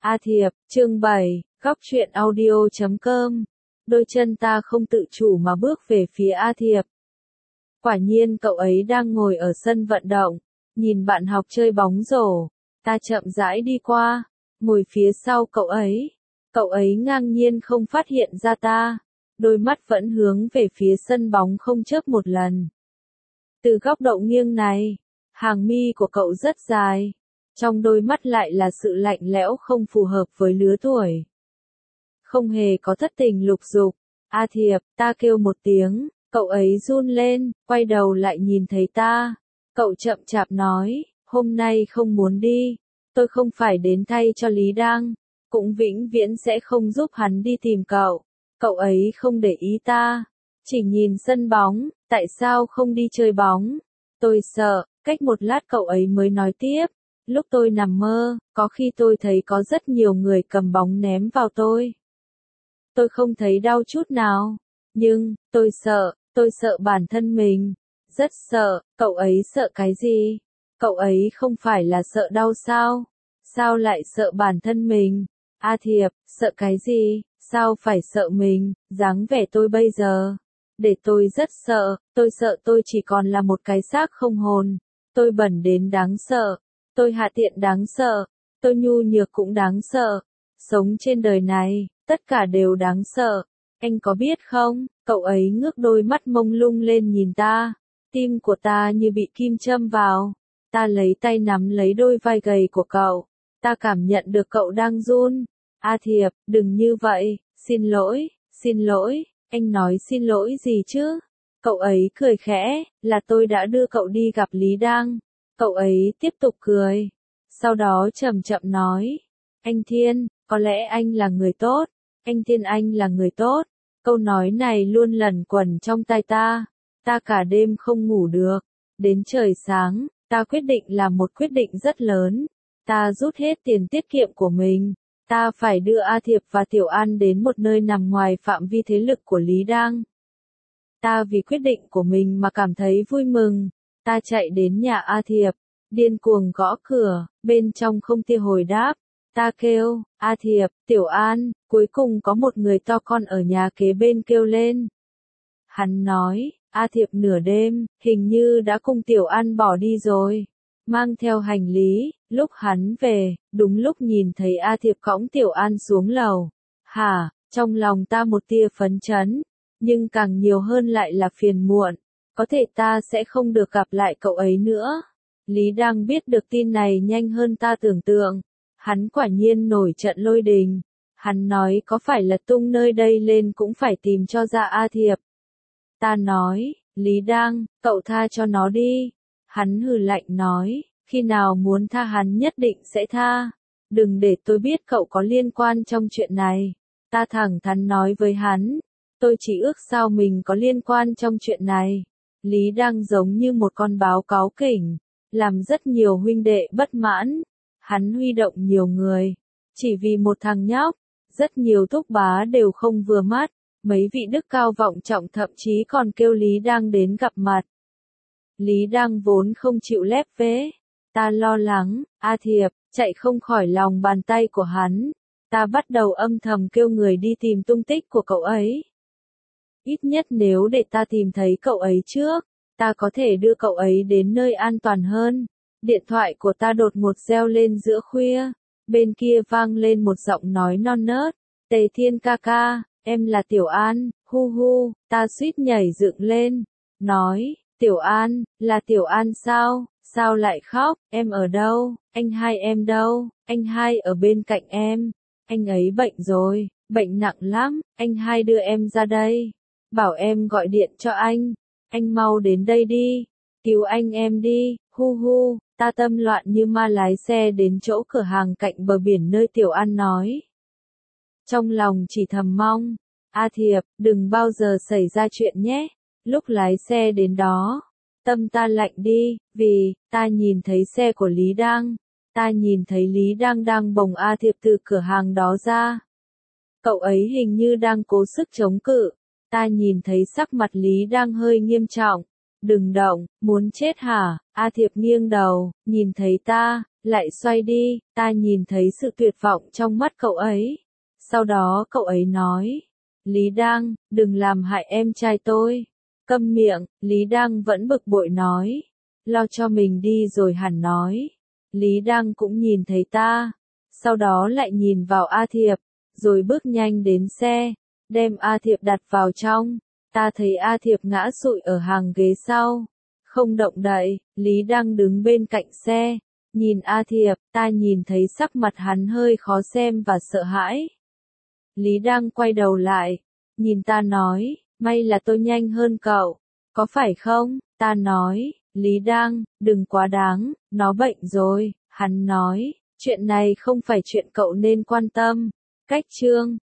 A Thiệp, chương 7, góc truyện audio.com. Đôi chân ta không tự chủ mà bước về phía A Thiệp. Quả nhiên cậu ấy đang ngồi ở sân vận động, nhìn bạn học chơi bóng rổ. Ta chậm rãi đi qua, ngồi phía sau cậu ấy. Cậu ấy ngang nhiên không phát hiện ra ta, đôi mắt vẫn hướng về phía sân bóng không chớp một lần. Từ góc độ nghiêng này, hàng mi của cậu rất dài. Trong đôi mắt lại là sự lạnh lẽo không phù hợp với lứa tuổi. Không hề có thất tình lục dục. A Thiệp, ta kêu một tiếng, cậu ấy run lên, quay đầu lại nhìn thấy ta. Cậu chậm chạp nói, hôm nay không muốn đi, tôi không phải đến thay cho Lý Đăng, cũng vĩnh viễn sẽ không giúp hắn đi tìm cậu. Cậu ấy không để ý ta, chỉ nhìn sân bóng, tại sao không đi chơi bóng? Tôi sợ, cách một lát cậu ấy mới nói tiếp. Lúc tôi nằm mơ, có khi tôi thấy có rất nhiều người cầm bóng ném vào tôi. Tôi không thấy đau chút nào. Nhưng, tôi sợ bản thân mình. Rất sợ, cậu ấy sợ cái gì? Cậu ấy không phải là sợ đau sao? Sao lại sợ bản thân mình? A Thiệp, sợ cái gì? Sao phải sợ mình? Dáng vẻ tôi bây giờ. Để tôi rất sợ tôi chỉ còn là một cái xác không hồn. Tôi bẩn đến đáng sợ. Tôi hạ tiện đáng sợ, tôi nhu nhược cũng đáng sợ. Sống trên đời này, tất cả đều đáng sợ. Anh có biết không, cậu ấy ngước đôi mắt mông lung lên nhìn ta. Tim của ta như bị kim châm vào. Ta lấy tay nắm lấy đôi vai gầy của cậu. Ta cảm nhận được cậu đang run. A Thiệp, đừng như vậy, xin lỗi, anh nói xin lỗi gì chứ? Cậu ấy cười khẽ, là tôi đã đưa cậu đi gặp Lý Đăng. Cậu ấy tiếp tục cười, sau đó chậm chậm nói, anh Thiên, có lẽ anh là người tốt, anh Thiên anh là người tốt. Câu nói này luôn lẩn quẩn trong tai ta cả đêm không ngủ được. Đến trời sáng, ta quyết định làm một quyết định rất lớn, ta rút hết tiền tiết kiệm của mình, ta phải đưa A Thiệp và Tiểu An đến một nơi nằm ngoài phạm vi thế lực của Lý Đăng. Ta vì quyết định của mình mà cảm thấy vui mừng. Ta chạy đến nhà A Thiệp, điên cuồng gõ cửa, bên trong không tia hồi đáp. Ta kêu, A Thiệp, Tiểu An, cuối cùng có một người to con ở nhà kế bên kêu lên. Hắn nói, A Thiệp nửa đêm, hình như đã cùng Tiểu An bỏ đi rồi, mang theo hành lý. Lúc hắn về, đúng lúc nhìn thấy A Thiệp cõng Tiểu An xuống lầu. Hả, trong lòng ta một tia phấn chấn, nhưng càng nhiều hơn lại là phiền muộn. Có thể ta sẽ không được gặp lại cậu ấy nữa. Lý Đăng biết được tin này nhanh hơn ta tưởng tượng. Hắn quả nhiên nổi trận lôi đình. Hắn nói có phải lật tung nơi đây lên cũng phải tìm cho ra A Thiệp. Ta nói, Lý Đăng, cậu tha cho nó đi. Hắn hừ lạnh nói, khi nào muốn tha hắn nhất định sẽ tha. Đừng để tôi biết cậu có liên quan trong chuyện này. Ta thẳng thắn nói với hắn, tôi chỉ ước sao mình có liên quan trong chuyện này. Lý Đăng giống như một con báo cáu kỉnh, làm rất nhiều huynh đệ bất mãn. Hắn huy động nhiều người, chỉ vì một thằng nhóc. Rất nhiều thúc bá đều không vừa mắt, mấy vị đức cao vọng trọng thậm chí còn kêu Lý Đăng đến gặp mặt. Lý Đăng vốn không chịu lép vế. Ta lo lắng, A Thiệp, chạy không khỏi lòng bàn tay của hắn. Ta bắt đầu âm thầm kêu người đi tìm tung tích của cậu ấy. Ít nhất nếu để ta tìm thấy cậu ấy trước, ta có thể đưa cậu ấy đến nơi an toàn hơn. Điện thoại của ta đột ngột reo lên giữa khuya. Bên kia vang lên một giọng nói non nớt. Tề Thiên ca ca, em là Tiểu An, hu hu. Ta suýt nhảy dựng lên. Nói, Tiểu An, là Tiểu An sao? Sao lại khóc? Em ở đâu? Anh hai em đâu? Anh hai ở bên cạnh em. Anh ấy bệnh rồi, bệnh nặng lắm. Anh hai đưa em ra đây. Bảo em gọi điện cho anh mau đến đây đi, cứu anh em đi, hu hu. Ta tâm loạn như ma lái xe đến chỗ cửa hàng cạnh bờ biển nơi Tiểu An nói. Trong lòng chỉ thầm mong, A Thiệp, đừng bao giờ xảy ra chuyện nhé. Lúc lái xe đến đó, tâm ta lạnh đi, vì, ta nhìn thấy xe của Lý Đăng. Ta nhìn thấy Lý Đăng đang bồng A Thiệp từ cửa hàng đó ra. Cậu ấy hình như đang cố sức chống cự. Ta nhìn thấy sắc mặt Lý Đăng hơi nghiêm trọng. Đừng động, muốn chết hả? A Thiệp nghiêng đầu, nhìn thấy ta, Lại xoay đi, ta nhìn thấy sự tuyệt vọng trong mắt cậu ấy. Sau đó cậu ấy nói, Lý Đăng, đừng làm hại em trai tôi. Câm miệng, Lý Đăng vẫn bực bội nói. Lo cho mình đi rồi hẳn nói. Lý Đăng cũng nhìn thấy ta. Sau đó lại nhìn vào A Thiệp, rồi bước nhanh đến xe, đem A Thiệp đặt vào trong. Ta thấy A Thiệp ngã sụi ở hàng ghế sau, không động đậy. Lý Đăng đứng bên cạnh xe, nhìn A Thiệp, ta nhìn thấy sắc mặt hắn hơi khó xem và sợ hãi. Lý Đăng quay đầu lại, nhìn ta nói, may là tôi nhanh hơn cậu, có phải không? Ta nói, Lý Đăng, đừng quá đáng, nó bệnh rồi. Hắn nói, chuyện này không phải chuyện cậu nên quan tâm. Cách chương